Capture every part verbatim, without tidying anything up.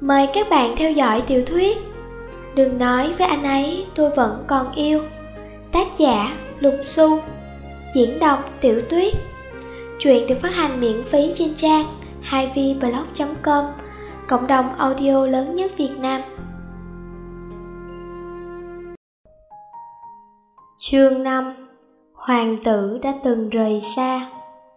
Mời các bạn theo dõi tiểu thuyết Đừng nói với anh ấy tôi vẫn còn yêu. Tác giả Lục Xu. Diễn đọc Tiểu Tuyết. Truyện được phát hành miễn phí trên trang hai v blog chấm com, cộng đồng audio lớn nhất Việt Nam. Chương năm. Hoàng tử đã từng rời xa.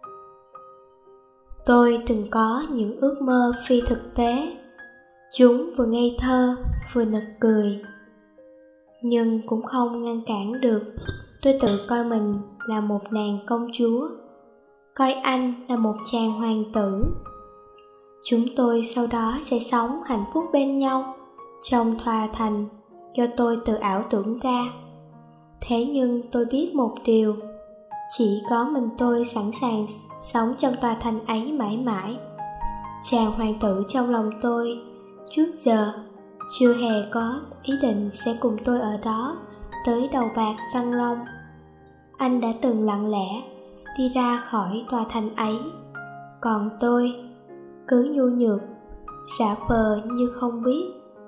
Tôi từng có những ước mơ phi thực tế. Chúng vừa ngây thơ, vừa nực cười. Nhưng cũng không ngăn cản được tôi tự coi mình là một nàng công chúa, coi anh là một chàng hoàng tử. Chúng tôi sau đó sẽ sống hạnh phúc bên nhau trong tòa thành do tôi tự ảo tưởng ra. Thế nhưng tôi biết một điều, chỉ có mình tôi sẵn sàng sống trong tòa thành ấy mãi mãi. Chàng hoàng tử trong lòng tôi trước giờ chưa hề có ý định sẽ cùng tôi ở đó tới đầu bạc răng long. Anh đã từng lặng lẽ đi ra khỏi tòa thành ấy, còn tôi cứ nhu nhược giả vờ như không biết.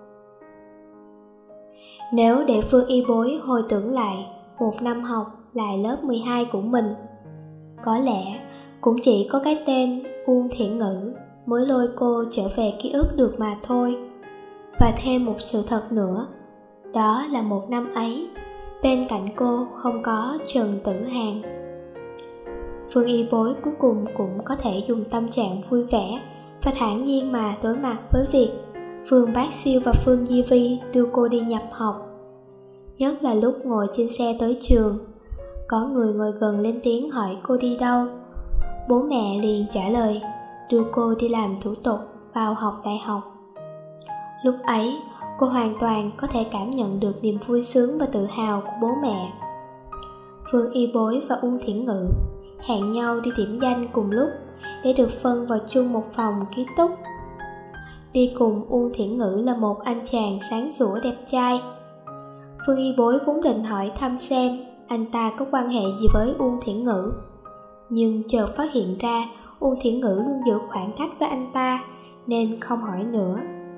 Nếu để Phương Y Bối hồi tưởng lại một năm học lại lớp mười hai của mình, có lẽ cũng chỉ có cái tên Uông Thiển Ngữ mới lôi cô trở về ký ức được mà thôi. Và thêm một sự thật nữa, đó là một năm ấy bên cạnh cô không có Trần Tử Hàn. Phương Y Bối cuối cùng cũng có thể dùng tâm trạng vui vẻ và thản nhiên mà đối mặt với việc Phương Bác Siêu và Phương Di Vi đưa cô đi nhập học. Nhất là lúc ngồi trên xe tới trường, có người ngồi gần lên tiếng hỏi cô đi đâu. Bố mẹ liền trả lời đưa cô đi làm thủ tục vào học đại học. Lúc ấy, cô hoàn toàn có thể cảm nhận được niềm vui sướng và tự hào của bố mẹ. Phương Y Bối và Uông Thiển Ngữ hẹn nhau đi điểm danh cùng lúc để được phân vào chung một phòng ký túc. Đi cùng Uông Thiển Ngữ là một anh chàng sáng sủa đẹp trai. Phương Y Bối vốn định hỏi thăm xem anh ta có quan hệ gì với Uông Thiển Ngữ, nhưng chợt phát hiện ra Uông Thiển Ngữ luôn giữ khoảng cách với anh ta nên không hỏi nữa.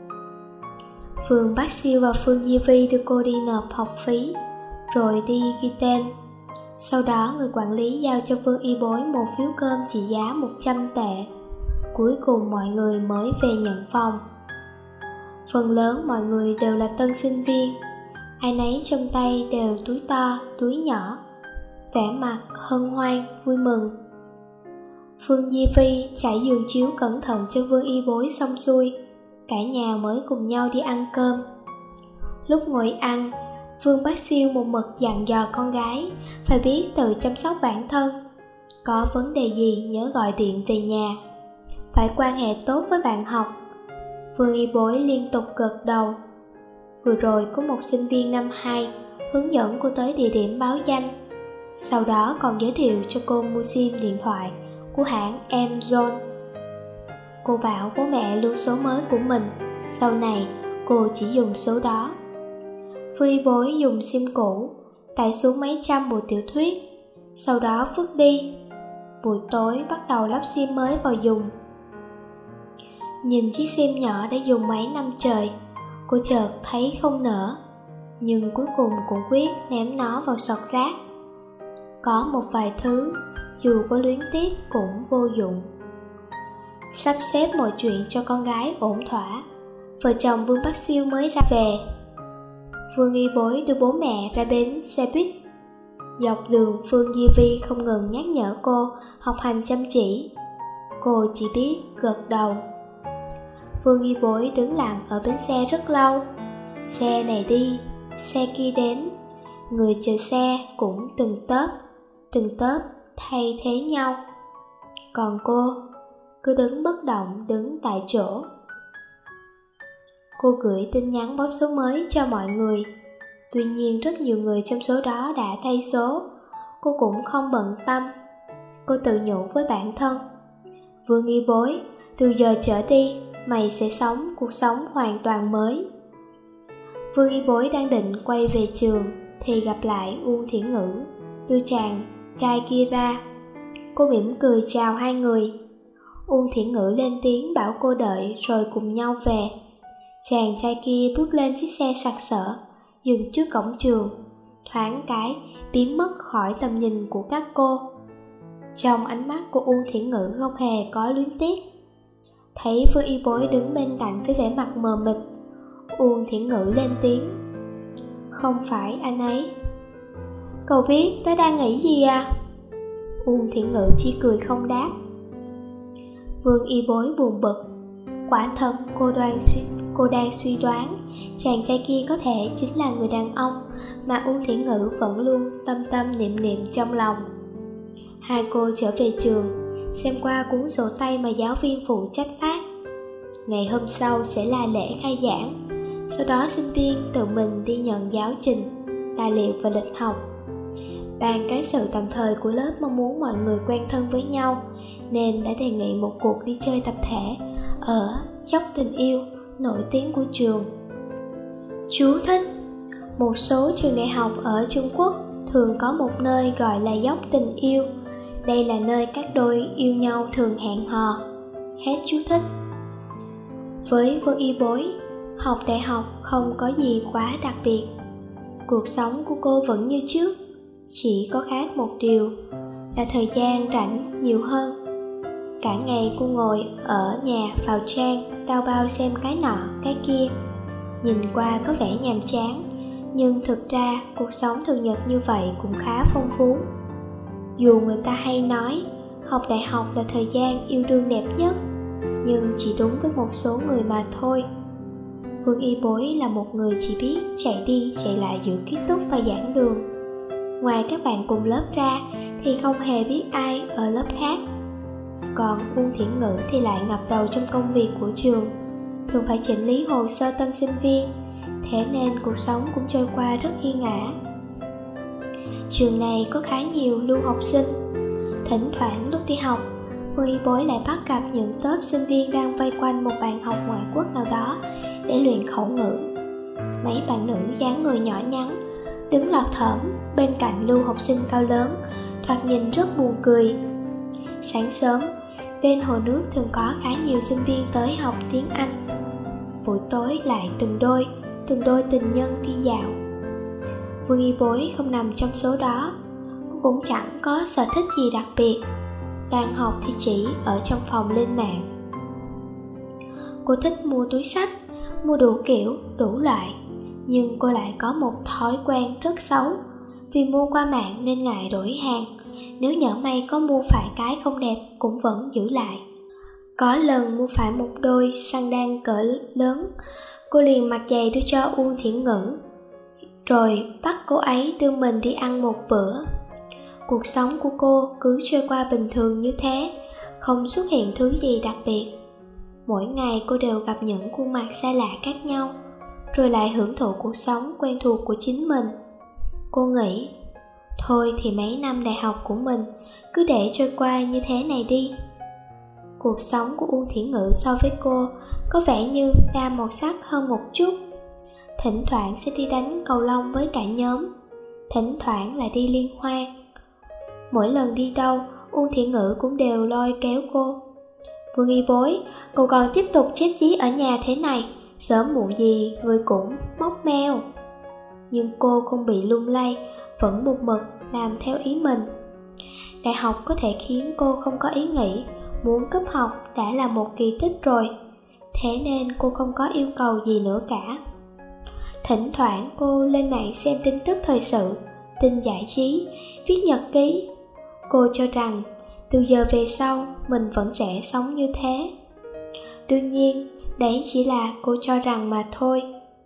Phương Bác Siêu và Phương Di Vi đưa cô đi nộp học phí, rồi đi ghi tên. Sau đó người quản lý giao cho Phương Y Bối một phiếu cơm trị giá một trăm tệ. Cuối cùng mọi người mới về nhận phòng. Phần lớn mọi người đều là tân sinh viên, ai nấy trong tay đều túi to, túi nhỏ, vẻ mặt hân hoan, vui mừng. Phương Di Vi trải giường chiếu cẩn thận cho Phương Y Bối xong xuôi, cả nhà mới cùng nhau đi ăn cơm. Lúc ngồi ăn, Phương Bác Siêu một mực dặn dò con gái phải biết tự chăm sóc bản thân, có vấn đề gì nhớ gọi điện về nhà, phải quan hệ tốt với bạn học. Phương Y Bối liên tục gật đầu. Vừa rồi có một sinh viên năm hai hướng dẫn cô tới địa điểm báo danh, sau đó còn giới thiệu cho cô mua sim điện thoại của hãng Amazon. Cô bảo bố mẹ lưu số mới của mình, sau này cô chỉ dùng số đó. Phương Y Bối dùng sim cũ, tải xuống mấy trăm bộ tiểu thuyết, sau đó vứt đi. Buổi tối bắt đầu lắp sim mới vào dùng. Nhìn chiếc sim nhỏ đã dùng mấy năm trời, cô chợt thấy không nỡ, nhưng cuối cùng cũng quyết ném nó vào sọt rác. Có một vài thứ dù có luyến tiếc cũng vô dụng. Sắp xếp mọi chuyện cho con gái ổn thỏa, vợ chồng Vương Bác Siêu mới ra về. Phương Y Bối đưa bố mẹ ra bến xe buýt. Dọc đường Phương Di Vi không ngừng nhắc nhở cô học hành chăm chỉ. Cô chỉ biết gật đầu. Phương Y Bối đứng lặng ở bến xe rất lâu. Xe này đi, xe kia đến, người chờ xe cũng từng tớp, từng tớp thay thế nhau. Còn cô cứ đứng bất động, đứng tại chỗ. Cô gửi tin nhắn báo số mới cho mọi người. Tuy nhiên rất nhiều người trong số đó đã thay số. Cô cũng không bận tâm. Cô tự nhủ với bản thân, Phương Y Bối, từ giờ trở đi mày sẽ sống cuộc sống hoàn toàn mới. Phương Y Bối đang định quay về trường thì gặp lại Uông Thiển Ngữ đưa chàng trai kia ra. Cô mỉm cười chào hai người. Uông Thiển Ngữ lên tiếng bảo cô đợi rồi cùng nhau về. Chàng trai kia bước lên chiếc xe sặc sỡ, dừng trước cổng trường, thoáng cái biến mất khỏi tầm nhìn của các cô. Trong ánh mắt của Uông Thiển Ngữ không hề có luyến tiếc. Thấy Vương Y Bối đứng bên cạnh với vẻ mặt mờ mịt, Uông Thiển Ngữ lên tiếng: "Không phải anh ấy." "Cậu biết tớ đang nghĩ gì à?" Uông Thiển Ngữ chỉ cười không đáp. Vương Y Bối buồn bực. Quả thật cô, đoan suy, cô đang suy đoán chàng trai kia có thể chính là người đàn ông mà Uông Thiển Ngữ vẫn luôn tâm tâm niệm niệm trong lòng. Hai cô trở về trường, xem qua cuốn sổ tay mà giáo viên phụ trách phát. Ngày hôm sau sẽ là lễ khai giảng, sau đó sinh viên tự mình đi nhận giáo trình, tài liệu và lịch học. Ban cán sự tạm thời của lớp mong muốn mọi người quen thân với nhau, nên đã đề nghị một cuộc đi chơi tập thể ở Dốc Tình Yêu nổi tiếng của trường. Chú thích: một số trường đại học ở Trung Quốc thường có một nơi gọi là Dốc Tình Yêu. Đây là nơi các đôi yêu nhau thường hẹn hò. Hết chú thích. Với Vương Y Bối, học đại học không có gì quá đặc biệt. Cuộc sống của cô vẫn như trước, chỉ có khác một điều là thời gian rảnh nhiều hơn. Cả ngày cô ngồi ở nhà vào trang, tao bao xem cái nọ, cái kia. Nhìn qua có vẻ nhàm chán, nhưng thực ra cuộc sống thường nhật như vậy cũng khá phong phú. Dù người ta hay nói học đại học là thời gian yêu đương đẹp nhất, nhưng chỉ đúng với một số người mà thôi. Vương Y Bối là một người chỉ biết chạy đi chạy lại giữa ký túc và giảng đường. Ngoài các bạn cùng lớp ra thì không hề biết ai ở lớp khác. Còn Uông Thiển Ngữ thì lại ngập đầu trong công việc của trường, thường phải chỉnh lý hồ sơ tân sinh viên, thế nên cuộc sống cũng trôi qua rất yên ả. Trường này có khá nhiều lưu học sinh. Thỉnh thoảng lúc đi học, Vương Y Bối lại bắt gặp những tốp sinh viên đang vây quanh một bàn học ngoại quốc nào đó để luyện khẩu ngữ. Mấy bạn nữ dáng người nhỏ nhắn đứng lọt thỏm bên cạnh lưu học sinh cao lớn, thoạt nhìn rất buồn cười. Sáng sớm, bên hồ nước thường có khá nhiều sinh viên tới học tiếng Anh. Buổi tối lại từng đôi, từng đôi tình nhân đi dạo. Vương Y Bối không nằm trong số đó. Cô cũng chẳng có sở thích gì đặc biệt. Tan học thì chỉ ở trong phòng lên mạng. Cô thích mua túi xách, mua đủ kiểu, đủ loại. Nhưng cô lại có một thói quen rất xấu. Vì mua qua mạng nên ngại đổi hàng. Nếu nhỡ may có mua phải cái không đẹp cũng vẫn giữ lại. Có lần mua phải một đôi sandal cỡ lớn, cô liền mặc giày đưa cho Uông Thiển Ngữ, rồi bắt cô ấy đưa mình đi ăn một bữa. Cuộc sống của cô cứ trôi qua bình thường như thế, không xuất hiện thứ gì đặc biệt. Mỗi ngày cô đều gặp những khuôn mặt xa lạ khác nhau, rồi lại hưởng thụ cuộc sống quen thuộc của chính mình. Cô nghĩ, thôi thì mấy năm đại học của mình cứ để trôi qua như thế này đi. Cuộc sống của Uông Thiển Ngữ so với cô có vẻ như đa màu sắc hơn một chút. Thỉnh thoảng sẽ đi đánh cầu lông với cả nhóm, thỉnh thoảng lại đi liên hoan. Mỗi lần đi đâu, Uông Thiển Ngữ cũng đều lôi kéo cô. Vương Y Bối, cậu còn tiếp tục chết chí ở nhà thế này, sớm muộn gì người cũng móc meo. Nhưng cô không bị lung lay, vẫn một mực làm theo ý mình. Đại học có thể khiến cô không có ý nghĩ muốn cúp học đã là một kỳ tích rồi, thế nên cô không có yêu cầu gì nữa cả. Thỉnh thoảng cô lên mạng xem tin tức thời sự, tin giải trí, viết nhật ký. Cô cho rằng từ giờ về sau mình vẫn sẽ sống như thế. Đương nhiên, đấy chỉ là cô cho rằng mà thôi.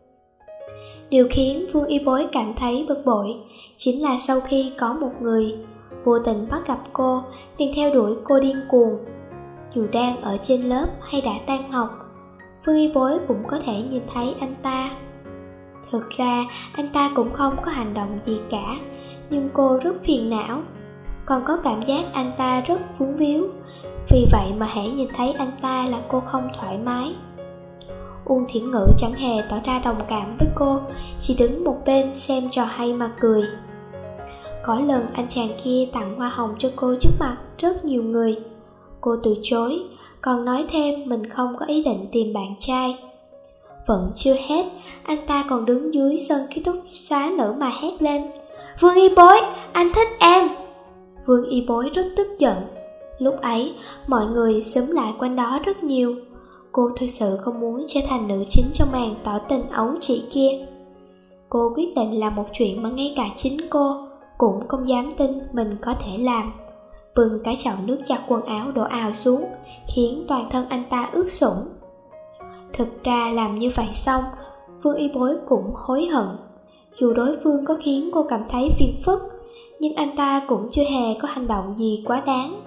Điều khiến Vương Y Bối cảm thấy bực bội chính là sau khi có một người vô tình bắt gặp cô liền theo đuổi cô điên cuồng. Dù đang ở trên lớp hay đã tan học, Vương Y Bối cũng có thể nhìn thấy anh ta. Thực ra anh ta cũng không có hành động gì cả, nhưng cô rất phiền não, còn có cảm giác anh ta rất vướng víu. Vì vậy mà hễ nhìn thấy anh ta là cô không thoải mái. Uông Thiển Ngữ chẳng hề tỏ ra đồng cảm với cô, chỉ đứng một bên xem trò hay mà cười. Có lần anh chàng kia tặng hoa hồng cho cô trước mặt rất nhiều người. Cô từ chối, còn nói thêm mình không có ý định tìm bạn trai. Vẫn chưa hết, anh ta còn đứng dưới sân ký túc xá nữ mà hét lên: Vương Y Bối, anh thích em! Vương Y Bối rất tức giận. Lúc ấy, mọi người xúm lại quanh đó rất nhiều. Cô thực sự không muốn trở thành nữ chính trong màn tỏ tình ấu trĩ kia. Cô quyết định làm một chuyện mà ngay cả chính cô cũng không dám tin mình có thể làm. Bưng cái chậu nước giặt quần áo đổ ào xuống, khiến toàn thân anh ta ướt sũng. Thực ra làm như vậy xong, Vương Y Bối cũng hối hận. Dù đối phương có khiến cô cảm thấy phiền phức, nhưng anh ta cũng chưa hề có hành động gì quá đáng.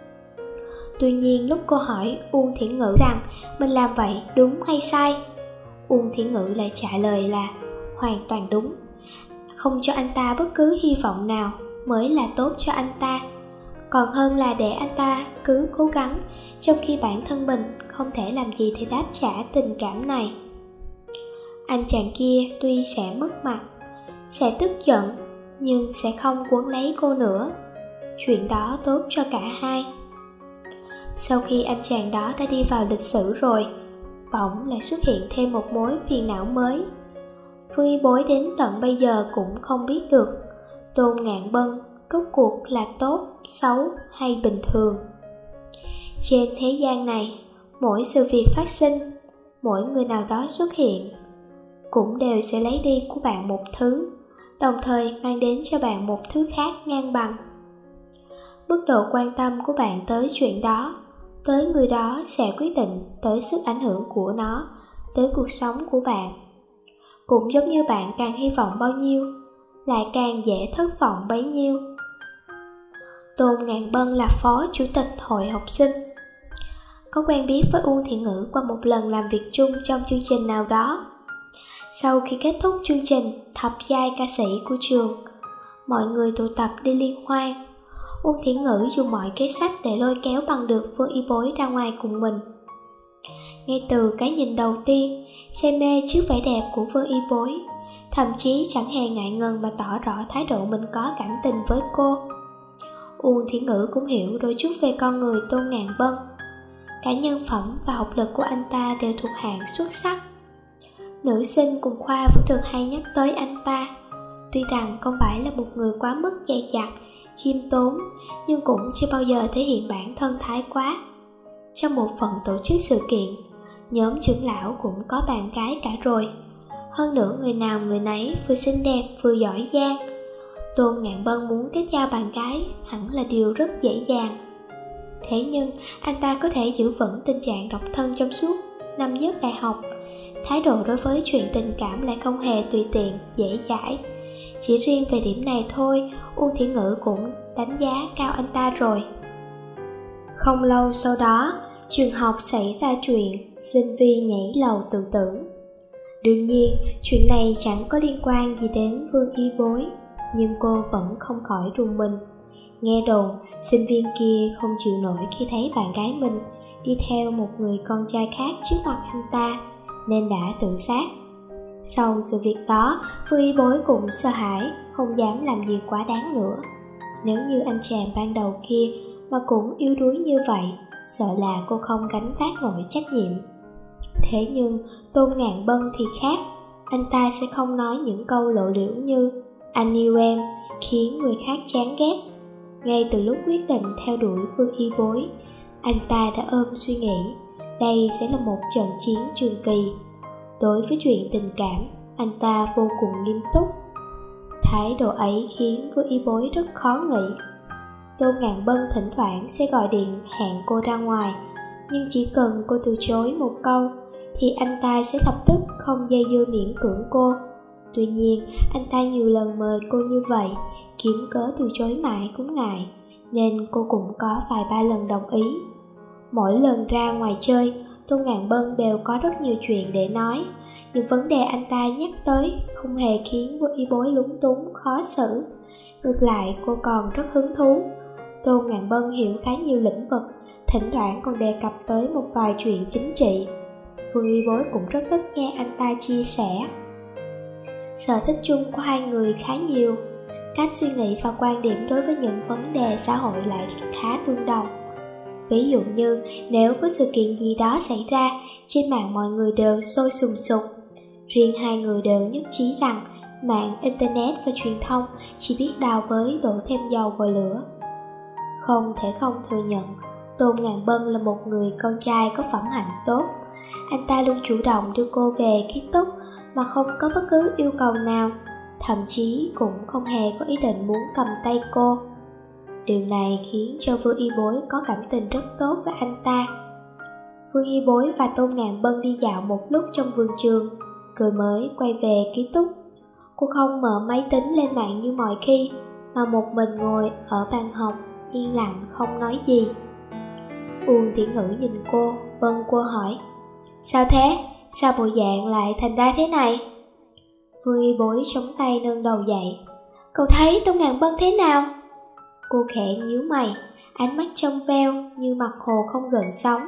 Tuy nhiên lúc cô hỏi Uông Thiển Ngữ rằng mình làm vậy đúng hay sai, Uông Thiển Ngữ lại trả lời là hoàn toàn đúng. Không cho anh ta bất cứ hy vọng nào mới là tốt cho anh ta, còn hơn là để anh ta cứ cố gắng, trong khi bản thân mình không thể làm gì để đáp trả tình cảm này. Anh chàng kia tuy sẽ mất mặt, sẽ tức giận, nhưng sẽ không quấn lấy cô nữa. Chuyện đó tốt cho cả hai. Sau khi anh chàng đó đã đi vào lịch sử rồi, bỗng lại xuất hiện thêm một mối phiền não mới. Vương Y Bối đến tận bây giờ cũng không biết được Tôn Ngạn Bân rốt cuộc là tốt, xấu hay bình thường. Trên thế gian này, mỗi sự việc phát sinh, mỗi người nào đó xuất hiện, cũng đều sẽ lấy đi của bạn một thứ, đồng thời mang đến cho bạn một thứ khác ngang bằng. Mức độ quan tâm của bạn tới chuyện đó, tới người đó sẽ quyết định tới sức ảnh hưởng của nó, tới cuộc sống của bạn. Cũng giống như bạn càng hy vọng bao nhiêu, lại càng dễ thất vọng bấy nhiêu. Tôn Ngạn Bân là phó chủ tịch hội học sinh, có quen biết với Uông Thiển Ngữ qua một lần làm việc chung trong chương trình nào đó. Sau khi kết thúc chương trình thập giai ca sĩ của trường, mọi người tụ tập đi liên hoan. Uông Thiển Ngữ dùng mọi kế sách để lôi kéo bằng được Vương Y Bối ra ngoài cùng mình. Ngay từ cái nhìn đầu tiên, say mê trước vẻ đẹp của Vương Y Bối, thậm chí chẳng hề ngại ngần mà tỏ rõ thái độ mình có cảm tình với cô. Uông Thiển Ngữ cũng hiểu đôi chút về con người Tôn Ngạn Bân. Cả nhân phẩm và học lực của anh ta đều thuộc hạng xuất sắc. Nữ sinh cùng khoa vẫn thường hay nhắc tới anh ta. Tuy rằng không phải là một người quá mức dày dặt, khiêm tốn, nhưng cũng chưa bao giờ thể hiện bản thân thái quá. Trong một phần tổ chức sự kiện, nhóm trưởng lão cũng có bạn gái cả rồi. Hơn nữa người nào người nấy vừa xinh đẹp vừa giỏi giang. Tôn Ngạn Bân muốn kết giao bạn gái hẳn là điều rất dễ dàng. Thế nhưng anh ta có thể giữ vững tình trạng độc thân trong suốt năm nhất đại học. Thái độ đối với chuyện tình cảm lại không hề tùy tiện, dễ dãi. Chỉ riêng về điểm này thôi, Uông Thiển Ngữ cũng đánh giá cao anh ta rồi. Không lâu sau đó, trường học xảy ra chuyện sinh viên nhảy lầu tự tử. Đương nhiên, chuyện này chẳng có liên quan gì đến Vương Y Bối, nhưng cô vẫn không khỏi rùng mình. Nghe đồn, sinh viên kia không chịu nổi khi thấy bạn gái mình đi theo một người con trai khác trước mặt anh ta, nên đã tự sát. Sau sự việc đó, Vương Y Bối cũng sợ hãi, không dám làm gì quá đáng nữa. Nếu như anh chàng ban đầu kia mà cũng yếu đuối như vậy, sợ là cô không gánh vác nổi trách nhiệm. Thế nhưng Tôn Ngạn Bân thì khác. Anh ta sẽ không nói những câu lộ liễu như anh yêu em, khiến người khác chán ghét. Ngay từ lúc quyết định theo đuổi Vương Y Bối, anh ta đã ôm suy nghĩ đây sẽ là một trận chiến trường kỳ. Đối với chuyện tình cảm, anh ta vô cùng nghiêm túc. Thái độ ấy khiến Vương Y Bối rất khó nghĩ. Tôn Ngạn Bân thỉnh thoảng sẽ gọi điện hẹn cô ra ngoài, nhưng chỉ cần cô từ chối một câu thì anh ta sẽ lập tức không dây dưa miễn cưỡng cô. Tuy nhiên, anh ta nhiều lần mời cô như vậy, kiếm cớ từ chối mãi cũng ngại, nên cô cũng có vài ba lần đồng ý. Mỗi lần ra ngoài chơi, Tôn Ngạn Bân đều có rất nhiều chuyện để nói, nhưng vấn đề anh ta nhắc tới không hề khiến Vương Y Bối lúng túng khó xử. Ngược lại, cô còn rất hứng thú. Tôn Ngạn Bân hiểu khá nhiều lĩnh vực, thỉnh thoảng còn đề cập tới một vài chuyện chính trị. Vương Y Bối cũng rất thích nghe anh ta chia sẻ. Sở thích chung của hai người khá nhiều, cách suy nghĩ và quan điểm đối với những vấn đề xã hội lại khá tương đồng. Ví dụ như nếu có sự kiện gì đó xảy ra, trên mạng mọi người đều sôi sùng sục. Riêng hai người đều nhất trí rằng mạng, internet và truyền thông chỉ biết đào bới đổ thêm dầu vào lửa. Không thể không thừa nhận, Tôn Ngạn Bân là một người con trai có phẩm hạnh tốt. Anh ta luôn chủ động đưa cô về ký túc mà không có bất cứ yêu cầu nào, thậm chí cũng không hề có ý định muốn cầm tay cô. Điều này khiến cho Vương Y Bối có cảm tình rất tốt với anh ta. Vương Y Bối và Tôn Ngạn Bân đi dạo một lúc trong vườn trường, rồi mới quay về ký túc. Cô không mở máy tính lên mạng như mọi khi, mà một mình ngồi ở bàn học, yên lặng không nói gì. Uông Tiểu Ngữ nhìn cô, vâng cô hỏi: Sao thế? Sao bộ dạng lại thành ra thế này? Vương Y Bối chống tay nâng đầu dậy. Cậu thấy Tôn Ngạn Bân thế nào? Cô khẽ nhíu mày, ánh mắt trong veo như mặt hồ không gợn sóng.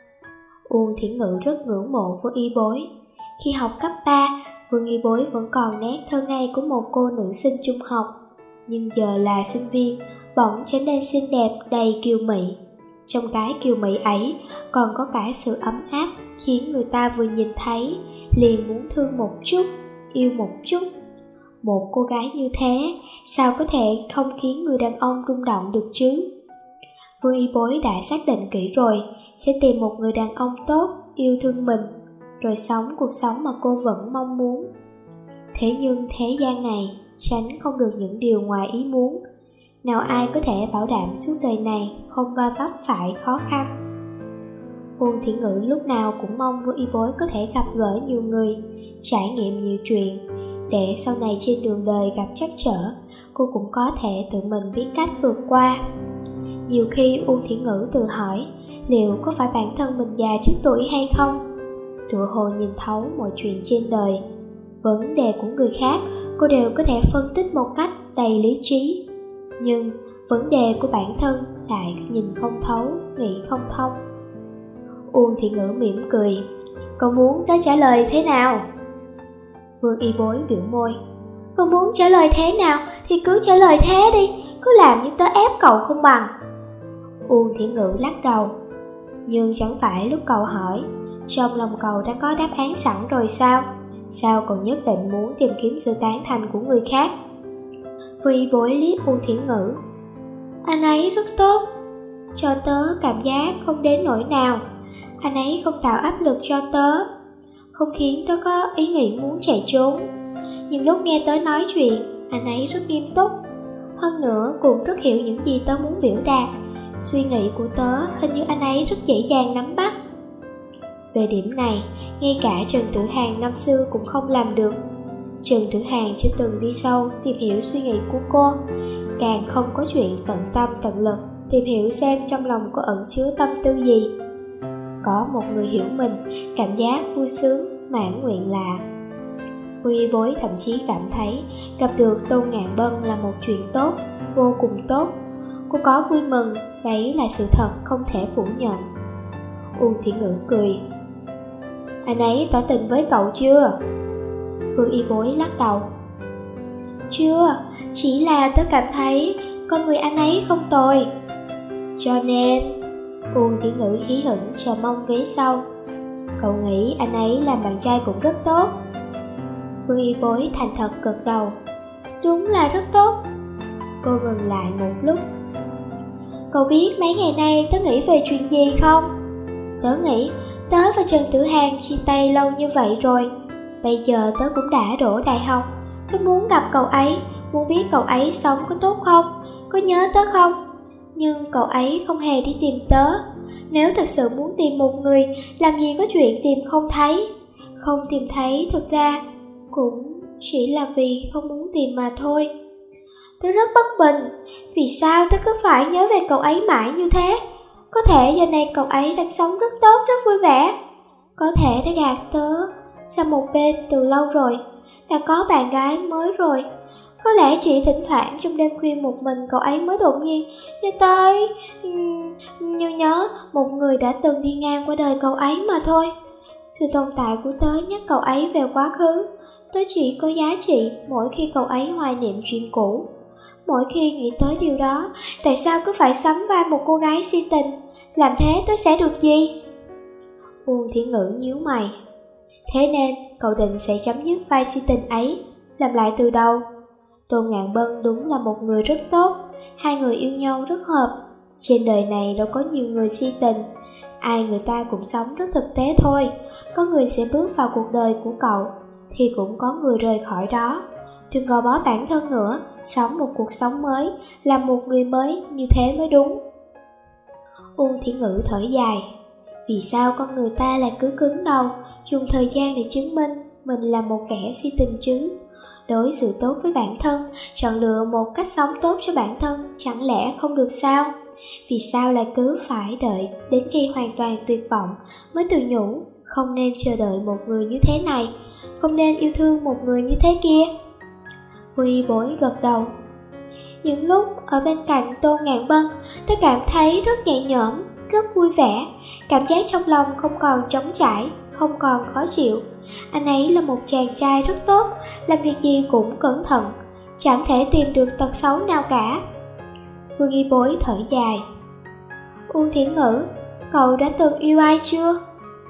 Uông Thiển Ngữ rất ngưỡng mộ Vương Y Bối. Khi học cấp ba, Vương Y Bối vẫn còn nét thơ ngây của một cô nữ sinh trung học, nhưng giờ là sinh viên, bỗng trở nên xinh đẹp đầy kiều mị. Trong cái kiều mị ấy còn có cả sự ấm áp, khiến người ta vừa nhìn thấy liền muốn thương một chút, yêu một chút. Một cô gái như thế, sao có thể không khiến người đàn ông rung động được chứ? Vương Y Bối đã xác định kỹ rồi, sẽ tìm một người đàn ông tốt, yêu thương mình, rồi sống cuộc sống mà cô vẫn mong muốn. Thế nhưng thế gian này tránh không được những điều ngoài ý muốn. Nào ai có thể bảo đảm suốt đời này không va vấp phải khó khăn. Uông Thiển Ngữ lúc nào cũng mong Vương Y Bối có thể gặp gỡ nhiều người, trải nghiệm nhiều chuyện, để sau này trên đường đời gặp trắc trở, cô cũng có thể tự mình biết cách vượt qua. Nhiều khi Uông Thiển Ngữ tự hỏi, liệu có phải bản thân mình già trước tuổi hay không? Tựa hồ nhìn thấu mọi chuyện trên đời. Vấn đề của người khác cô đều có thể phân tích một cách đầy lý trí, nhưng vấn đề của bản thân lại nhìn không thấu, nghĩ không thông. Uông Thiển Ngữ mỉm cười. Cậu muốn tớ trả lời thế nào? Vương Y Bối biểu môi. Cậu muốn trả lời thế nào thì cứ trả lời thế đi, cứ làm như tớ ép cậu không bằng. Uông Thiển Ngữ lắc đầu. Nhưng chẳng phải lúc cậu hỏi, trong lòng cậu đã có đáp án sẵn rồi sao? Sao cậu nhất định muốn tìm kiếm sự tán thành của người khác? Vương Y Bối liếc Uông Thiển Ngữ. Anh ấy rất tốt, cho tớ cảm giác không đến nỗi nào. Anh ấy không tạo áp lực cho tớ, không khiến tớ có ý nghĩ muốn chạy trốn. Nhưng lúc nghe tớ nói chuyện, anh ấy rất nghiêm túc. Hơn nữa cũng rất hiểu những gì tớ muốn biểu đạt. Suy nghĩ của tớ hình như anh ấy rất dễ dàng nắm bắt. Về điểm này, ngay cả Trần Tử Hàn năm xưa cũng không làm được. Trần Tử Hàn chưa từng đi sâu tìm hiểu suy nghĩ của cô, càng không có chuyện tận tâm tận lực tìm hiểu xem trong lòng cô ẩn chứa tâm tư gì. Có một người hiểu mình, cảm giác vui sướng, mãn nguyện lạ. Vương Y Bối thậm chí cảm thấy gặp được Tôn Ngạn Bân là một chuyện tốt, vô cùng tốt. Cô có vui mừng, đấy là sự thật không thể phủ nhận. Uông Thiển Ngữ cười. Anh ấy tỏ tình với cậu chưa? Vương Y Bối lắc đầu. Chưa, chỉ là tớ cảm thấy con người anh ấy không tồi. Cho nên Uông Thiển Ngữ hí hửng chờ mong vế sau. Cậu nghĩ anh ấy làm bạn trai cũng rất tốt. Vương Y Bối thành thật gật đầu. Đúng là rất tốt. Cô ngừng lại một lúc. Cậu biết mấy ngày nay tớ nghĩ về chuyện gì không? Tớ nghĩ tớ và Trần Tử Hàn chia tay lâu như vậy rồi. Bây giờ tớ cũng đã đỗ đại học. Tớ muốn gặp cậu ấy, muốn biết cậu ấy sống có tốt không, có nhớ tớ không. Nhưng cậu ấy không hề đi tìm tớ. Nếu thật sự muốn tìm một người, làm gì có chuyện tìm không thấy. Không tìm thấy thực ra cũng chỉ là vì không muốn tìm mà thôi. Tớ rất bất bình. Vì sao tớ cứ phải nhớ về cậu ấy mãi như thế? Có thể giờ này cậu ấy đang sống rất tốt, rất vui vẻ. Có thể đã gạt tớ sang một bên từ lâu rồi, đã có bạn gái mới rồi. Có lẽ chỉ thỉnh thoảng trong đêm khuya một mình cậu ấy mới đột nhiên nhớ tới, như nhớ một người đã từng đi ngang qua đời cậu ấy mà thôi. Sự tồn tại của tớ nhắc cậu ấy về quá khứ. Tớ chỉ có giá trị mỗi khi cậu ấy hoài niệm chuyện cũ. Mỗi khi nghĩ tới điều đó, tại sao cứ phải sắm vai một cô gái si tình, làm thế tớ sẽ được gì? Uông Thiển Ngữ nhíu mày. Thế nên cậu định sẽ chấm dứt vai si tình ấy, làm lại từ đầu. Tôn Ngạn Bân đúng là một người rất tốt, hai người yêu nhau rất hợp. Trên đời này đâu có nhiều người si tình, ai người ta cũng sống rất thực tế thôi. Có người sẽ bước vào cuộc đời của cậu, thì cũng có người rời khỏi đó. Đừng gò bó bản thân nữa, sống một cuộc sống mới, làm một người mới, như thế mới đúng. Uông Thiển Ngữ thở dài. Vì sao con người ta lại cứ cứng đầu, dùng thời gian để chứng minh mình là một kẻ si tình chứ? Đối xử tốt với bản thân, chọn lựa một cách sống tốt cho bản thân, chẳng lẽ không được sao? Vì sao lại cứ phải đợi đến khi hoàn toàn tuyệt vọng mới tự nhủ, không nên chờ đợi một người như thế này, không nên yêu thương một người như thế kia? Huy Bối gật đầu. Những lúc ở bên cạnh Tôn Ngạn Bân, tôi cảm thấy rất nhẹ nhõm, rất vui vẻ, cảm giác trong lòng không còn trống trải, không còn khó chịu. Anh ấy là một chàng trai rất tốt, làm việc gì cũng cẩn thận, chẳng thể tìm được tật xấu nào cả. Vương Y Bối thở dài. Uông Thiển Ngữ, cậu đã từng yêu ai chưa?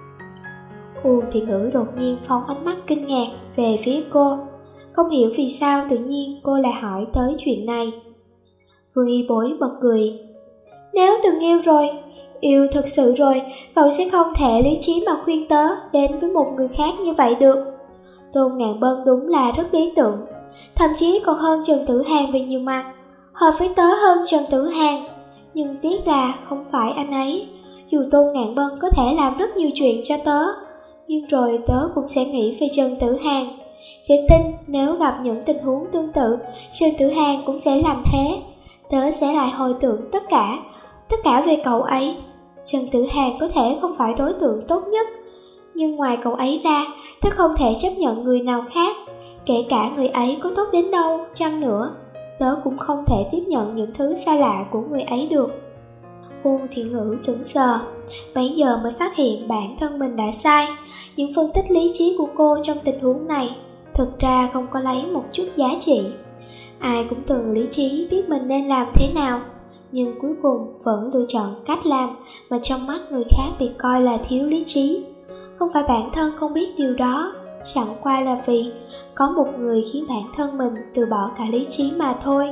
Uông Thiển Ngữ đột nhiên phóng ánh mắt kinh ngạc về phía cô. Không hiểu vì sao tự nhiên cô lại hỏi tới chuyện này. Vương Y Bối bật cười. Nếu từng yêu rồi, yêu thực sự rồi, cậu sẽ không thể lý trí mà khuyên tớ đến với một người khác như vậy được. Tôn Ngạn Bân đúng là rất lý tưởng, thậm chí còn hơn Trần Tử Hàn về nhiều mặt, hợp với tớ hơn Trần Tử Hàn. Nhưng tiếc là không phải anh ấy. Dù Tôn Ngạn Bân có thể làm rất nhiều chuyện cho tớ, nhưng rồi tớ cũng sẽ nghĩ về Trần Tử Hàn, sẽ tin nếu gặp những tình huống tương tự, Trần Tử Hàn cũng sẽ làm thế. Tớ sẽ lại hồi tưởng tất cả, tất cả về cậu ấy. Trần Tử Hàn có thể không phải đối tượng tốt nhất, nhưng ngoài cậu ấy ra, tớ không thể chấp nhận người nào khác. Kể cả người ấy có tốt đến đâu chăng nữa, tớ cũng không thể tiếp nhận những thứ xa lạ của người ấy được. Uông Thiển Ngữ sững sờ, bấy giờ mới phát hiện bản thân mình đã sai. Những phân tích lý trí của cô trong tình huống này thực ra không có lấy một chút giá trị. Ai cũng từng lý trí biết mình nên làm thế nào, nhưng cuối cùng vẫn lựa chọn cách làm mà trong mắt người khác bị coi là thiếu lý trí. Không phải bản thân không biết điều đó, chẳng qua là vì có một người khiến bản thân mình từ bỏ cả lý trí mà thôi.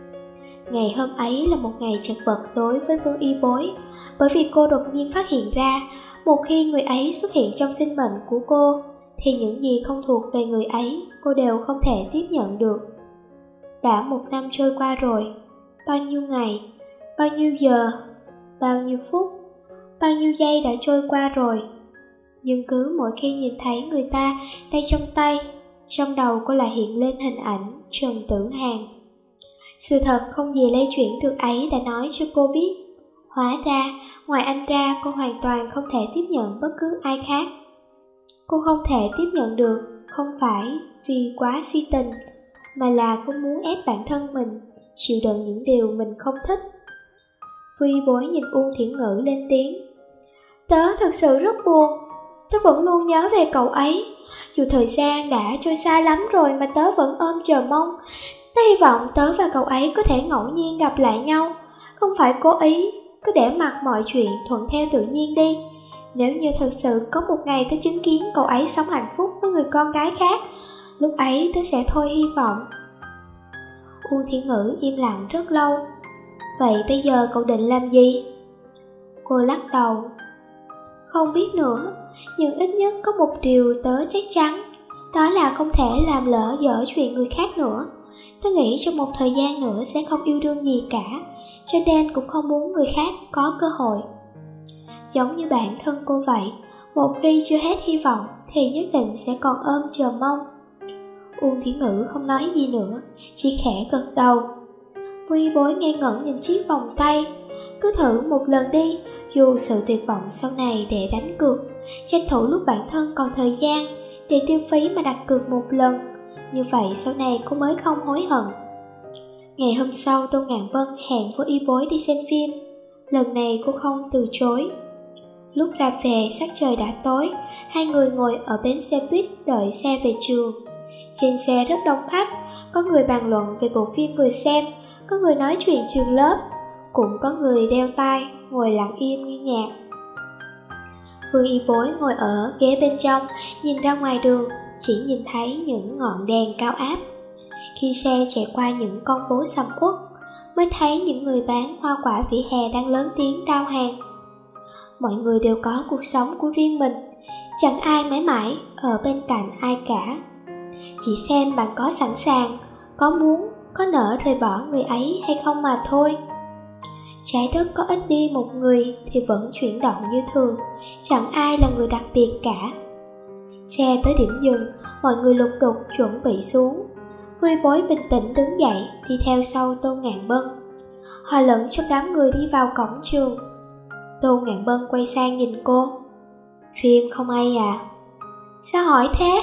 Ngày hôm ấy là một ngày chật vật đối với Vương Y Bối, bởi vì cô đột nhiên phát hiện ra, một khi người ấy xuất hiện trong sinh mệnh của cô, thì những gì không thuộc về người ấy, cô đều không thể tiếp nhận được. Đã một năm trôi qua rồi, bao nhiêu ngày, bao nhiêu giờ, bao nhiêu phút, bao nhiêu giây đã trôi qua rồi. Nhưng cứ mỗi khi nhìn thấy người ta tay trong tay, trong đầu cô lại hiện lên hình ảnh Trần Tử Hàn. Sự thật không gì lay chuyển được ấy đã nói cho cô biết, hóa ra ngoài anh ra cô hoàn toàn không thể tiếp nhận bất cứ ai khác. Cô không thể tiếp nhận được không phải vì quá si tình, mà là cô muốn ép bản thân mình chịu đựng những điều mình không thích. Huy Bối nhìn Uông Thiển Ngữ lên tiếng. Tớ thật sự rất buồn, tớ vẫn luôn nhớ về cậu ấy. Dù thời gian đã trôi xa lắm rồi mà tớ vẫn ôm chờ mong. Tớ hy vọng tớ và cậu ấy có thể ngẫu nhiên gặp lại nhau, không phải cố ý, cứ để mặc mọi chuyện thuận theo tự nhiên đi. Nếu như thật sự có một ngày tớ chứng kiến cậu ấy sống hạnh phúc với người con gái khác, lúc ấy tớ sẽ thôi hy vọng. Uông Thiển Ngữ im lặng rất lâu. Vậy bây giờ cậu định làm gì? Cô lắc đầu. Không biết nữa, nhưng ít nhất có một điều tớ chắc chắn, đó là không thể làm lỡ dở chuyện người khác nữa. Tớ nghĩ trong một thời gian nữa sẽ không yêu đương gì cả, cho nên cũng không muốn người khác có cơ hội. Giống như bản thân cô vậy, một khi chưa hết hy vọng thì nhất định sẽ còn ôm chờ mong. Uông Thiển Ngữ không nói gì nữa, chỉ khẽ gật đầu. Huy Bối ngây ngẩn nhìn chiếc vòng tay. Cứ thử một lần đi, dù sự tuyệt vọng sau này để đánh cược, tranh thủ lúc bản thân còn thời gian để tiêu phí mà đặt cược một lần. Như vậy sau này cô mới không hối hận. Ngày hôm sau Tôn Ngạn Bân hẹn với Y Bối đi xem phim. Lần này cô không từ chối. Lúc ra về sắc trời đã tối, hai người ngồi ở bến xe buýt đợi xe về trường. Trên xe rất đông khách, có người bàn luận về bộ phim vừa xem, có người nói chuyện trường lớp, cũng có người đeo tai ngồi lặng im nghe nhạc. Vương Y Bối ngồi ở ghế bên trong, nhìn ra ngoài đường, chỉ nhìn thấy những ngọn đèn cao áp. Khi xe chạy qua những con phố sầm uất, mới thấy những người bán hoa quả vỉa hè đang lớn tiếng rao hàng. Mọi người đều có cuộc sống của riêng mình, chẳng ai mãi mãi ở bên cạnh ai cả. Chỉ xem bạn có sẵn sàng, có muốn, có nỡ rời bỏ người ấy hay không mà thôi. Trái đất có ít đi một người thì vẫn chuyển động như thường, chẳng ai là người đặc biệt cả. Xe tới điểm dừng, mọi người lục đục chuẩn bị xuống. Vương Y Bối bình tĩnh đứng dậy, đi theo sau Tô Ngạn Bân. Họ lẫn trong đám người đi vào cổng trường. Tô Ngạn Bân quay sang nhìn cô. Phim không hay à? Sao hỏi thế?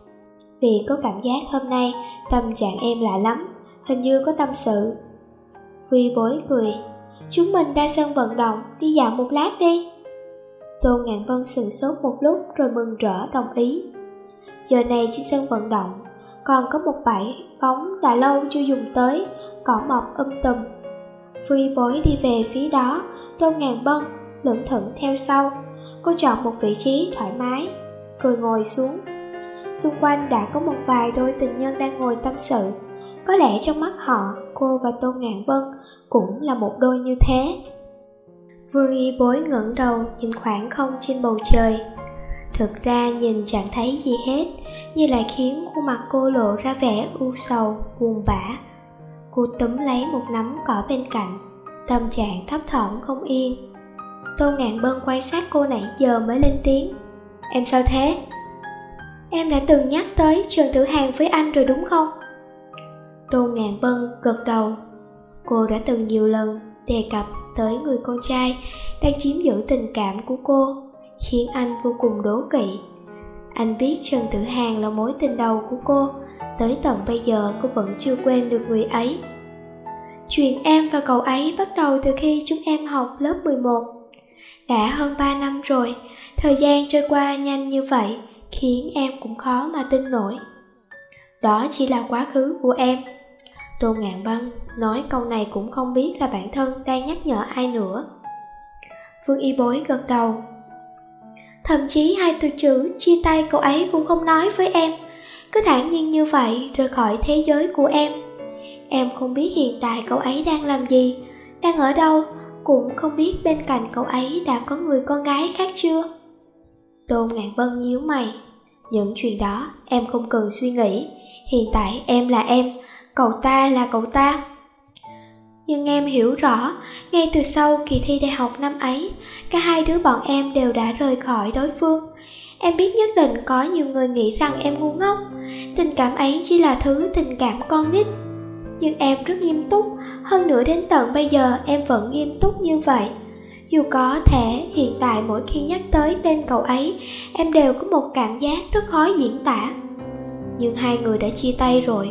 Vì có cảm giác hôm nay tâm trạng em lạ lắm, hình như có tâm sự. Vương Y Bối cười. Chúng mình ra sân vận động, đi dạo một lát đi. Tô Ngạn Bân sửng sốt một lúc rồi mừng rỡ đồng ý. Giờ này trên sân vận động còn có một bãi bóng đã lâu chưa dùng tới, cỏ mọc um tùm. Vương Y Bối đi về phía đó, Tô Ngạn Bân lững thững theo sau. Cô chọn một vị trí thoải mái rồi ngồi xuống. Xung quanh đã có một vài đôi tình nhân đang ngồi tâm sự. Có lẽ trong mắt họ, cô và Tô Ngạn Bân cũng là một đôi như thế. Vương Y Bối ngẩng đầu nhìn khoảng không trên bầu trời. Thực ra nhìn chẳng thấy gì hết, như lại khiến khuôn mặt cô lộ ra vẻ u sầu, buồn bã. Cô túm lấy một nắm cỏ bên cạnh, tâm trạng thấp thỏm không yên. Tô Ngạn Bân quan sát cô nãy giờ mới lên tiếng. Em sao thế? Em đã từng nhắc tới Trần Tử Hàn với anh rồi đúng không? Tô Ngạn Bân gật đầu. Cô đã từng nhiều lần đề cập tới người con trai đang chiếm giữ tình cảm của cô, khiến anh vô cùng đố kỵ. Anh biết Trần Tử Hàn là mối tình đầu của cô, tới tận bây giờ cô vẫn chưa quên được người ấy. Chuyện em và cậu ấy bắt đầu từ khi chúng em học lớp mười một. Đã hơn ba năm rồi, thời gian trôi qua nhanh như vậy khiến em cũng khó mà tin nổi. Đó chỉ là quá khứ của em. Tô Ngạn Bân nói câu này cũng không biết là bản thân đang nhắc nhở ai nữa. Vương Y Bối gật đầu. Thậm chí hai từ chữ chia tay cậu ấy cũng không nói với em, cứ thản nhiên như vậy rời khỏi thế giới của em. Em không biết hiện tại cậu ấy đang làm gì, đang ở đâu, cũng không biết bên cạnh cậu ấy đã có người con gái khác chưa. Tô Ngạn Bân nhíu mày. Những chuyện đó em không cần suy nghĩ. Hiện tại em là em, cậu ta là cậu ta. Nhưng em hiểu rõ, ngay từ sau kỳ thi đại học năm ấy, cả hai đứa bọn em đều đã rời khỏi đối phương. Em biết nhất định có nhiều người nghĩ rằng em ngu ngốc, tình cảm ấy chỉ là thứ tình cảm con nít. Nhưng em rất nghiêm túc, hơn nữa đến tận bây giờ em vẫn nghiêm túc như vậy. Dù có thể hiện tại mỗi khi nhắc tới tên cậu ấy, em đều có một cảm giác rất khó diễn tả. Nhưng hai người đã chia tay rồi.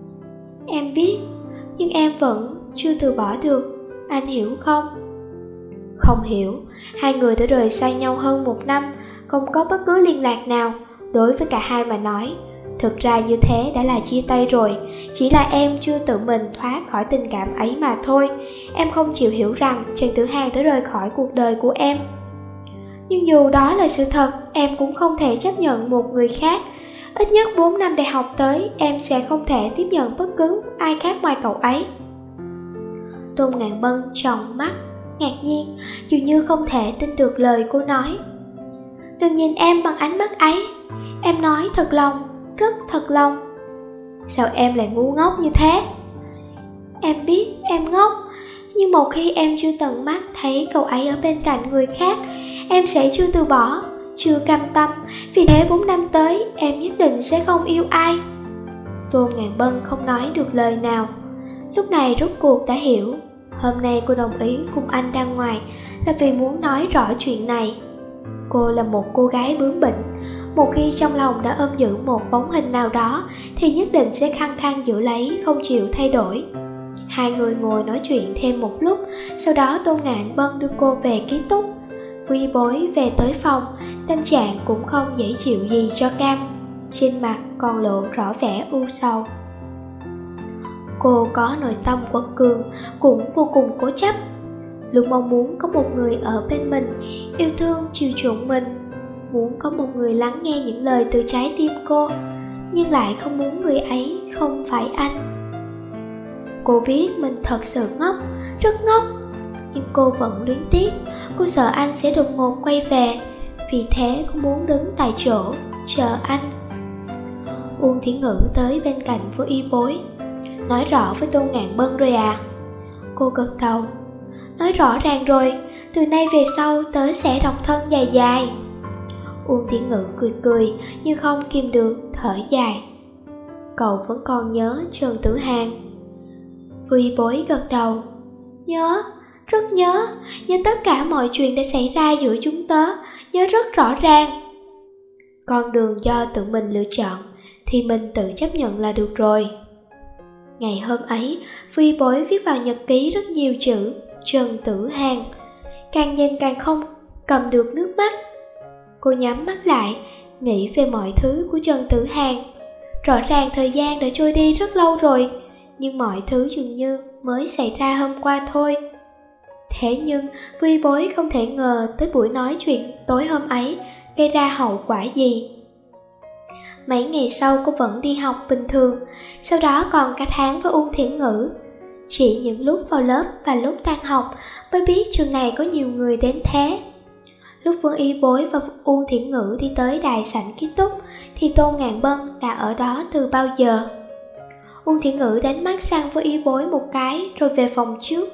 Em biết, nhưng em vẫn chưa từ bỏ được, anh hiểu không? Không hiểu, hai người đã rời xa nhau hơn một năm, không có bất cứ liên lạc nào. Đối với cả hai mà nói, thực ra như thế đã là chia tay rồi. Chỉ là em chưa tự mình thoát khỏi tình cảm ấy mà thôi. Em không chịu hiểu rằng Trần Tử Hàn đã rời khỏi cuộc đời của em. Nhưng dù đó là sự thật, em cũng không thể chấp nhận một người khác. Ít nhất bốn năm đại học tới, em sẽ không thể tiếp nhận bất cứ ai khác ngoài cậu ấy. Tôn Ngạn Bân tròn mắt, ngạc nhiên, dường như không thể tin được lời cô nói. Đừng nhìn em bằng ánh mắt ấy, em nói thật lòng, rất thật lòng. Sao em lại ngu ngốc như thế? Em biết em ngốc, nhưng một khi em chưa tận mắt thấy cậu ấy ở bên cạnh người khác, em sẽ chưa từ bỏ, chưa cam tâm. Vì thế bốn năm tới, em nhất định sẽ không yêu ai. Tôn Ngạn Bân không nói được lời nào. Lúc này rốt cuộc đã hiểu, hôm nay cô đồng ý cùng anh ra ngoài là vì muốn nói rõ chuyện này. Cô là một cô gái bướng bỉnh, một khi trong lòng đã ôm giữ một bóng hình nào đó thì nhất định sẽ khăng khăng giữ lấy, không chịu thay đổi. Hai người ngồi nói chuyện thêm một lúc, sau đó Tôn Ngạn Bân đưa cô về ký túc. Vương Y Bối về tới phòng, tâm trạng cũng không dễ chịu gì cho cam, trên mặt còn lộ rõ vẻ u sầu. Cô có nội tâm quật cường, cũng vô cùng cố chấp. luôn mong muốn có một người ở bên mình, yêu thương chiều chuộng mình, muốn có một người lắng nghe những lời từ trái tim cô, nhưng lại không muốn người ấy không phải anh. Cô biết mình thật sự ngốc, rất ngốc, nhưng cô vẫn luyến tiếc. Cô sợ anh sẽ đột ngột quay về, vì thế cô muốn đứng tại chỗ chờ anh. Uông Thiển Ngữ tới bên cạnh Vô Y Bối. Nói rõ với Tô Ngạn Bân rồi à? Cô gật đầu. Nói rõ ràng rồi, từ nay về sau tớ sẽ độc thân dài dài. Uông Thiển Ngữ cười cười, nhưng không kìm được thở dài. Cậu vẫn còn nhớ Trần Tử Hàn? Vô Y Bối gật đầu. Nhớ, rất nhớ, nhớ tất cả mọi chuyện đã xảy ra giữa chúng tớ, nhớ rất rõ ràng. Con đường do tự mình lựa chọn thì mình tự chấp nhận là được rồi. Ngày hôm ấy, Vô Y Bối viết vào nhật ký rất nhiều chữ Trần Tử Hàn. Càng nhìn càng không cầm được nước mắt. Cô nhắm mắt lại, nghĩ về mọi thứ của Trần Tử Hàn. Rõ ràng thời gian đã trôi đi rất lâu rồi, nhưng mọi thứ dường như mới xảy ra hôm qua thôi. Thế nhưng Vô Y Bối không thể ngờ tới buổi nói chuyện tối hôm ấy gây ra hậu quả gì. Mấy ngày sau cô vẫn đi học bình thường, sau đó còn cả tháng với Uông Thiển Ngữ. Chỉ những lúc vào lớp và lúc tan học mới biết trường này có nhiều người đến thế. Lúc Vô Y Bối và Uông Thiển Ngữ đi tới đại sảnh ký túc thì Tô Ngạn Bân đã ở đó từ bao giờ. Uông Thiển Ngữ đánh mắt sang Vô Y Bối một cái rồi về phòng trước.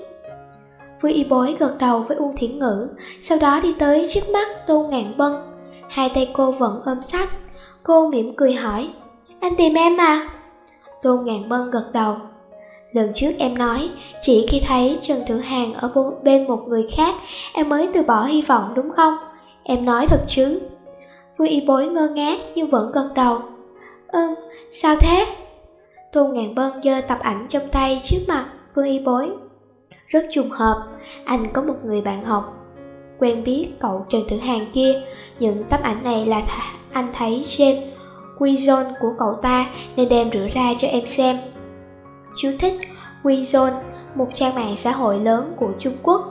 Vô Y Bối gật đầu với Uông Thiển Ngữ, sau đó đi tới trước mắt Tô Ngạn Bân. Hai tay cô vẫn ôm sách. Cô mỉm cười hỏi, anh tìm em à? Tô Ngạn Bân gật đầu. Lần trước em nói, chỉ khi thấy Trần Tử Hàn ở bên một người khác, em mới từ bỏ hy vọng đúng không? Em nói thật chứ? Vô Y Bối ngơ ngác nhưng vẫn gật đầu. Ừ, sao thế? Tô Ngạn Bân giơ tập ảnh trong tay trước mặt Vô Y Bối. Rất trùng hợp, anh có một người bạn học quen biết cậu Trần Tử Hàn kia. Những tấm ảnh này là anh thấy trên WeZone của cậu ta nên đem rửa ra cho em xem. Chú thích: WeZone, một trang mạng xã hội lớn của Trung Quốc.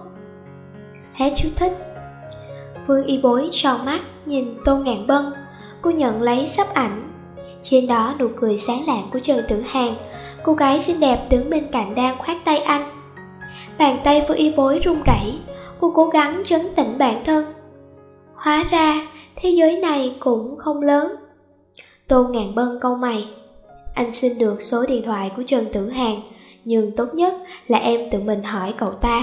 Hết chú thích. Vương Y Bối tròn mắt nhìn Tô Ngạn Bân. Cô nhận lấy sắp ảnh. Trên đó nụ cười sáng lạng của Trần Tử Hàn. Cô gái xinh đẹp đứng bên cạnh đang khoác tay anh. Bàn tay Vương Y Bối run rẩy. Cô cố gắng trấn tĩnh bản thân. Hóa ra thế giới này cũng không lớn. Tô Ngạn Bân cau mày. Anh xin được số điện thoại của Trần Tử Hàn, nhưng tốt nhất là em tự mình hỏi cậu ta.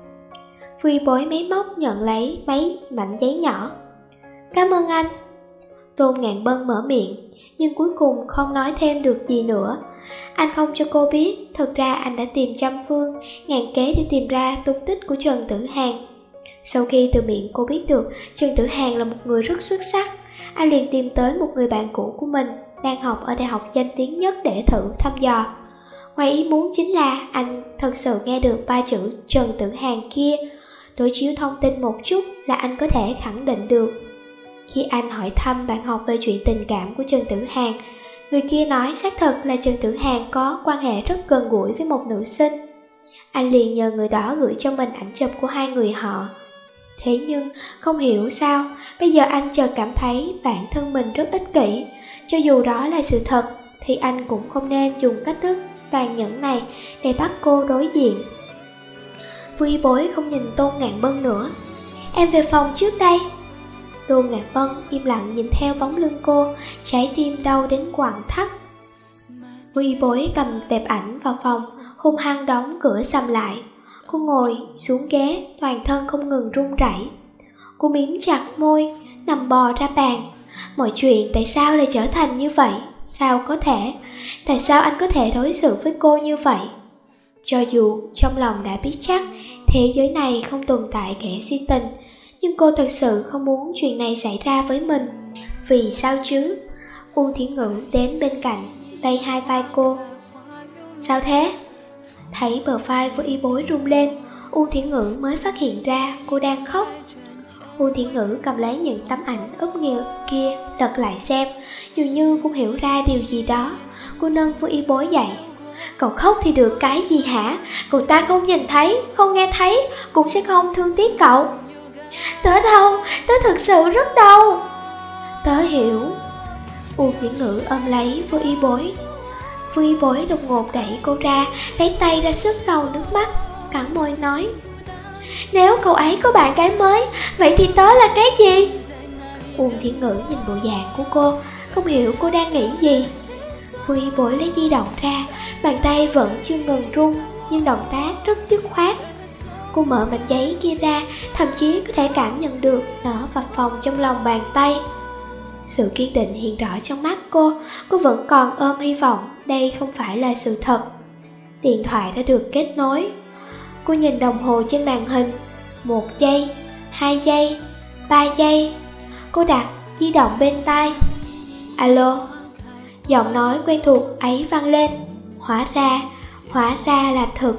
Vô Y Bối máy móc nhận lấy mấy mảnh giấy nhỏ. Cảm ơn anh. Tô Ngạn Bân mở miệng, nhưng cuối cùng không nói thêm được gì nữa. Anh không cho cô biết, thực ra anh đã tìm trăm phương, ngàn kế để tìm ra tung tích của Trần Tử Hàn. Sau khi từ miệng cô biết được Trần Tử Hàn là một người rất xuất sắc, anh liền tìm tới một người bạn cũ của mình đang học ở đại học danh tiếng nhất để thử thăm dò. Ngoài ý muốn chính là anh thật sự nghe được ba chữ Trần Tử Hàn kia. Đối chiếu thông tin một chút là anh có thể khẳng định được. Khi anh hỏi thăm bạn học về chuyện tình cảm của Trần Tử Hàn, người kia nói xác thực là Trần Tử Hàn có quan hệ rất gần gũi với một nữ sinh. Anh liền nhờ người đó gửi cho mình ảnh chụp của hai người họ. Thế nhưng không hiểu sao bây giờ anh chợt cảm thấy bản thân mình rất ích kỷ. Cho dù đó là sự thật thì anh cũng không nên dùng cách thức tàn nhẫn này để bắt cô đối diện. Vô Y Bối không nhìn Tô Ngạn Bân nữa. Em về phòng trước đây. Tô Ngạn Bân im lặng nhìn theo bóng lưng cô, trái tim đau đến quặn thắt. Vô Y Bối cầm tệp ảnh vào phòng, hung hăng đóng cửa sầm lại. Cô ngồi xuống ghế, toàn thân không ngừng run rẩy. Cô miếm chặt môi, nằm bò ra bàn. Mọi chuyện tại sao lại trở thành như vậy? Sao có thể? Tại sao anh có thể đối xử với cô như vậy? Cho dù trong lòng đã biết chắc thế giới này không tồn tại kẻ si tình, nhưng cô thật sự không muốn chuyện này xảy ra với mình. Vì sao chứ? Uông Thiển Ngữ đến bên cạnh, tay hai vai cô. Sao thế? Thấy bờ vai của Y Bối rung lên, Uông Thiển Ngữ mới phát hiện ra cô đang khóc. Uông Thiển Ngữ cầm lấy những tấm ảnh úp nghiêng kia, lật lại xem, dường như cũng hiểu ra điều gì đó. Cô nâng Vô Y Bối dậy. Cậu khóc thì được cái gì hả? Cậu ta không nhìn thấy, không nghe thấy, cũng sẽ không thương tiếc cậu. Tớ đau, tớ thực sự rất đau. Tớ hiểu. Uông Thiển Ngữ ôm lấy Vô Y Bối. Vô Y Bối đột ngột đẩy cô ra, lấy tay ra sức lau nước mắt, cắn môi nói: Nếu cậu ấy có bạn gái mới, vậy thì tớ là cái gì? Uông Thiển Ngữ nhìn bộ dạng của cô, không hiểu cô đang nghĩ gì. Vô Y Bối lấy di động ra, bàn tay vẫn chưa ngừng run, nhưng động tác rất dứt khoát. Cô mở mảnh giấy kia ra, thậm chí có thể cảm nhận được nó phập phồng trong lòng bàn tay. Sự kiên định hiện rõ trong mắt cô, cô vẫn còn ôm hy vọng đây không phải là sự thật. Điện thoại đã được kết nối. Cô nhìn đồng hồ trên màn hình. Một giây, hai giây, ba giây. Cô đặt di động bên tai. Alo. Giọng nói quen thuộc ấy vang lên. Hóa ra, hóa ra là thực.